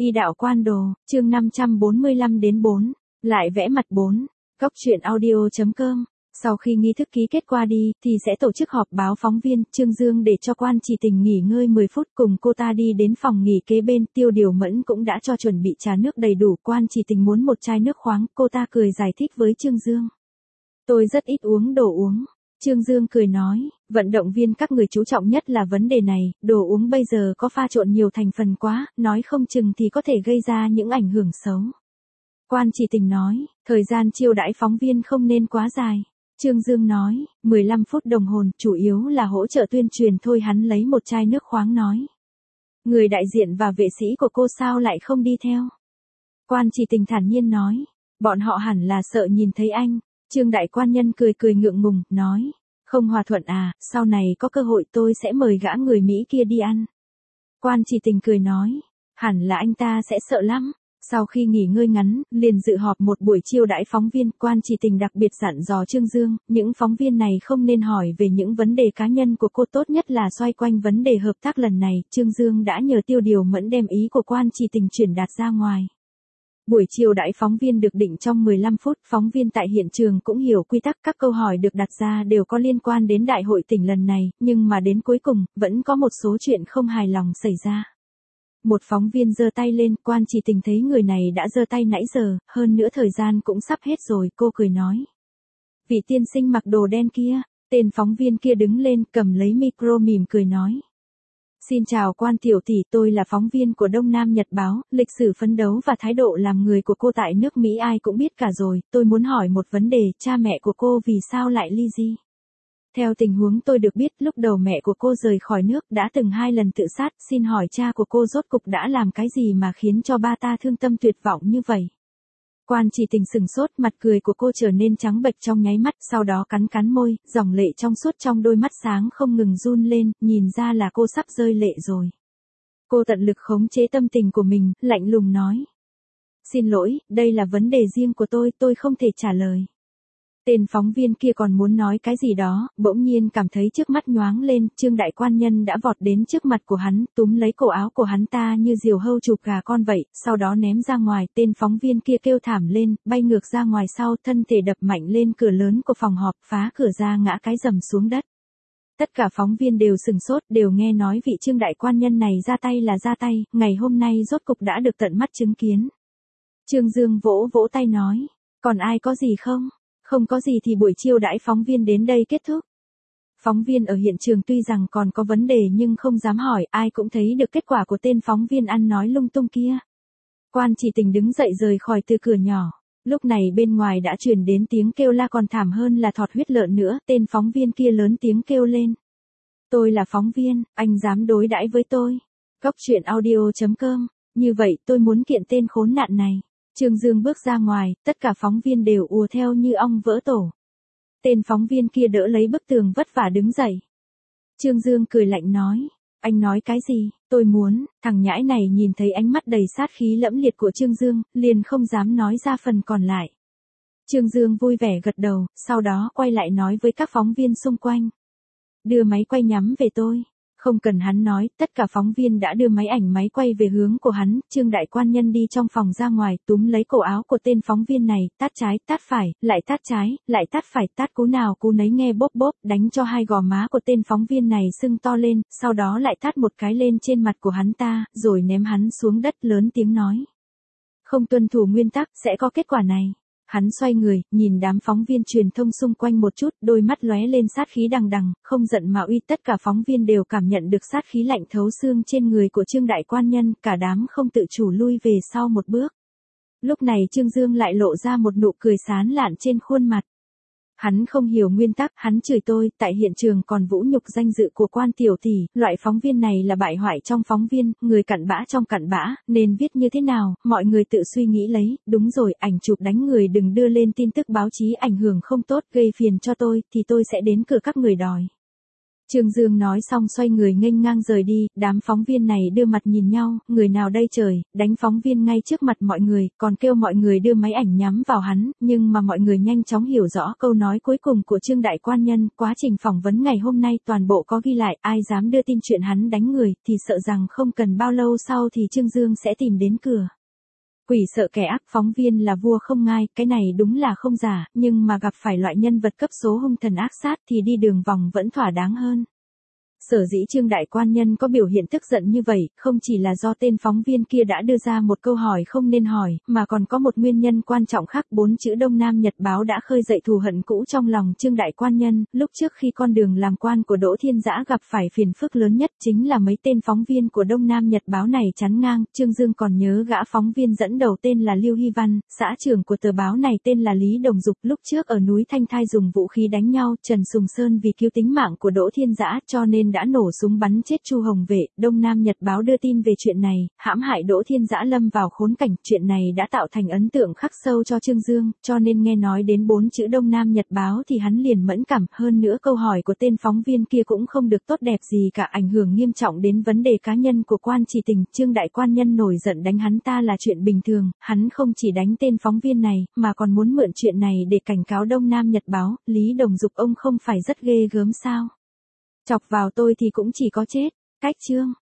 Y đạo quan đồ, chương 545 đến 4, lại vẽ mặt 4, Cóc truyện audio.com. Sau khi nghi thức ký kết qua đi, thì sẽ tổ chức họp báo phóng viên, Trương Dương để cho Quan Chỉ Tình nghỉ ngơi 10 phút cùng cô ta đi đến phòng nghỉ kế bên, Tiêu Điều Mẫn cũng đã cho chuẩn bị trà nước đầy đủ, Quan Chỉ Tình muốn một chai nước khoáng, cô ta cười giải thích với Trương Dương. Tôi rất ít uống đồ uống. Trương Dương cười nói, vận động viên các người chú trọng nhất là vấn đề này, đồ uống bây giờ có pha trộn nhiều thành phần quá, nói không chừng thì có thể gây ra những ảnh hưởng xấu. Quan Chỉ Tình nói, thời gian chiêu đãi phóng viên không nên quá dài. Trương Dương nói, 15 phút đồng hồ, chủ yếu là hỗ trợ tuyên truyền thôi. Hắn lấy một chai nước khoáng nói. Người đại diện và vệ sĩ của cô sao lại không đi theo? Quan Chỉ Tình thản nhiên nói, bọn họ hẳn là sợ nhìn thấy anh. Trương đại quan nhân cười cười ngượng ngùng, nói, không hòa thuận à, sau này có cơ hội tôi sẽ mời gã người Mỹ kia đi ăn. Quan Chỉ Tình cười nói, hẳn là anh ta sẽ sợ lắm. Sau khi nghỉ ngơi ngắn, liền dự họp một buổi chiêu đãi phóng viên, Quan Chỉ Tình đặc biệt dặn dò Trương Dương, những phóng viên này không nên hỏi về những vấn đề cá nhân của cô, tốt nhất là xoay quanh vấn đề hợp tác lần này. Trương Dương đã nhờ Tiêu Điều Mẫn đem ý của Quan Chỉ Tình truyền đạt ra ngoài. Buổi chiêu đãi phóng viên được định trong 15 phút, phóng viên tại hiện trường cũng hiểu quy tắc, các câu hỏi được đặt ra đều có liên quan đến đại hội tỉnh lần này, nhưng mà đến cuối cùng, vẫn có một số chuyện không hài lòng xảy ra. Một phóng viên giơ tay lên, Quan Chỉ Tình thấy người này đã giơ tay nãy giờ, hơn nữa thời gian cũng sắp hết rồi, cô cười nói. Vị tiên sinh mặc đồ đen kia, tên phóng viên kia đứng lên, cầm lấy micro mỉm cười nói. Xin chào Quan tiểu tỷ, tôi là phóng viên của Đông Nam Nhật Báo, lịch sử phấn đấu và thái độ làm người của cô tại nước Mỹ ai cũng biết cả rồi, tôi muốn hỏi một vấn đề, cha mẹ của cô vì sao lại ly dị? Theo tình huống tôi được biết, lúc đầu mẹ của cô rời khỏi nước, đã từng 2 lần tự sát, xin hỏi cha của cô rốt cục đã làm cái gì mà khiến cho ba ta thương tâm tuyệt vọng như vậy? Quan Chỉ Tình sừng sốt, mặt cười của cô trở nên trắng bệch trong nháy mắt, sau đó cắn cắn môi, dòng lệ trong suốt trong đôi mắt sáng không ngừng run lên, nhìn ra là cô sắp rơi lệ rồi. Cô tận lực khống chế tâm tình của mình, lạnh lùng nói. Xin lỗi, đây là vấn đề riêng của tôi không thể trả lời. Tên phóng viên kia còn muốn nói cái gì đó, bỗng nhiên cảm thấy trước mắt nhoáng lên, Trương đại quan nhân đã vọt đến trước mặt của hắn, túm lấy cổ áo của hắn ta như diều hâu chụp gà con vậy, sau đó ném ra ngoài, tên phóng viên kia kêu thảm lên, bay ngược ra ngoài sau, thân thể đập mạnh lên cửa lớn của phòng họp, phá cửa ra ngã cái rầm xuống đất. Tất cả phóng viên đều sừng sốt, đều nghe nói vị Trương đại quan nhân này ra tay là ra tay, ngày hôm nay rốt cục đã được tận mắt chứng kiến. Trương Dương vỗ vỗ tay nói, còn ai có gì không? Không có gì thì buổi chiêu đãi phóng viên đến đây kết thúc. Phóng viên ở hiện trường tuy rằng còn có vấn đề nhưng không dám hỏi, ai cũng thấy được kết quả của tên phóng viên ăn nói lung tung kia. Quan Chỉ Tình đứng dậy rời khỏi từ cửa nhỏ. Lúc này bên ngoài đã truyền đến tiếng kêu la còn thảm hơn là thọt huyết lợn nữa, tên phóng viên kia lớn tiếng kêu lên. Tôi là phóng viên, anh dám đối đãi với tôi. Cóc truyện audio.com, như vậy tôi muốn kiện tên khốn nạn này. Trương Dương bước ra ngoài, tất cả phóng viên đều ùa theo như ong vỡ tổ. Tên phóng viên kia đỡ lấy bức tường vất vả đứng dậy. Trương Dương cười lạnh nói, anh nói cái gì, tôi muốn, thằng nhãi này nhìn thấy ánh mắt đầy sát khí lẫm liệt của Trương Dương, liền không dám nói ra phần còn lại. Trương Dương vui vẻ gật đầu, sau đó quay lại nói với các phóng viên xung quanh. Đưa máy quay nhắm về tôi. Không cần hắn nói, tất cả phóng viên đã đưa máy ảnh máy quay về hướng của hắn, Trương đại quan nhân đi trong phòng ra ngoài, túm lấy cổ áo của tên phóng viên này, tát trái, tát phải, lại tát trái, lại tát phải, tát cú nào cú nấy nghe bốp bốp, đánh cho 2 gò má của tên phóng viên này sưng to lên, sau đó lại tát một cái lên trên mặt của hắn ta, rồi ném hắn xuống đất lớn tiếng nói. Không tuân thủ nguyên tắc, sẽ có kết quả này. Hắn xoay người, nhìn đám phóng viên truyền thông xung quanh một chút, đôi mắt lóe lên sát khí đằng đằng, không giận mà uy, tất cả phóng viên đều cảm nhận được sát khí lạnh thấu xương trên người của Trương đại quan nhân, cả đám không tự chủ lui về sau một bước. Lúc này Trương Dương lại lộ ra một nụ cười sán lạn trên khuôn mặt. Hắn không hiểu nguyên tắc, hắn chửi tôi, tại hiện trường còn vũ nhục danh dự của Quan tiểu tỷ, loại phóng viên này là bại hoại trong phóng viên, người cặn bã trong cặn bã, nên viết như thế nào, mọi người tự suy nghĩ lấy, đúng rồi, ảnh chụp đánh người đừng đưa lên tin tức báo chí ảnh hưởng không tốt, gây phiền cho tôi, thì tôi sẽ đến cửa các người đòi. Trương Dương nói xong xoay người nghênh ngang rời đi, đám phóng viên này đưa mặt nhìn nhau, người nào đây trời, đánh phóng viên ngay trước mặt mọi người, còn kêu mọi người đưa máy ảnh nhắm vào hắn, nhưng mà mọi người nhanh chóng hiểu rõ câu nói cuối cùng của Trương Đại Quan Nhân, quá trình phỏng vấn ngày hôm nay toàn bộ có ghi lại, ai dám đưa tin chuyện hắn đánh người, thì sợ rằng không cần bao lâu sau thì Trương Dương sẽ tìm đến cửa. Quỷ sợ kẻ ác, phóng viên là vua không ngai, cái này đúng là không giả, nhưng mà gặp phải loại nhân vật cấp số hung thần ác sát thì đi đường vòng vẫn thỏa đáng hơn. Sở dĩ Trương Đại Quan Nhân có biểu hiện tức giận như vậy, không chỉ là do tên phóng viên kia đã đưa ra một câu hỏi không nên hỏi, mà còn có một nguyên nhân quan trọng khác. 4 chữ Đông Nam Nhật Báo đã khơi dậy thù hận cũ trong lòng Trương Đại Quan Nhân. Lúc trước khi con đường làm quan của Đỗ Thiên Dã gặp phải phiền phức lớn nhất chính là mấy tên phóng viên của Đông Nam Nhật Báo này chắn ngang. Trương Dương còn nhớ gã phóng viên dẫn đầu tên là Lưu Hy Văn, xã trưởng của tờ báo này tên là Lý Đồng Dục. Lúc trước ở núi Thanh Thai dùng vũ khí đánh nhau, Trần Sùng Sơn vì cứu tính mạng của Đỗ Thiên Dã cho nên đã nổ súng bắn chết Chu Hồng Vệ. Đông Nam Nhật Báo đưa tin về chuyện này, hãm hại Đỗ Thiên Dã lâm vào khốn cảnh. Chuyện này đã tạo thành ấn tượng khắc sâu cho Trương Dương, cho nên nghe nói đến 4 chữ Đông Nam Nhật Báo thì hắn liền mẫn cảm. Hơn nữa câu hỏi của tên phóng viên kia cũng không được tốt đẹp gì cả, ảnh hưởng nghiêm trọng đến vấn đề cá nhân của Quan Chỉ Tình. Trương Đại Quan Nhân nổi giận đánh hắn ta là chuyện bình thường, hắn không chỉ đánh tên phóng viên này, mà còn muốn mượn chuyện này để cảnh cáo Đông Nam Nhật Báo. Lý Đồng Dục ông không phải rất ghê gớm sao? Chọc vào tôi thì cũng chỉ có chết. Cách chương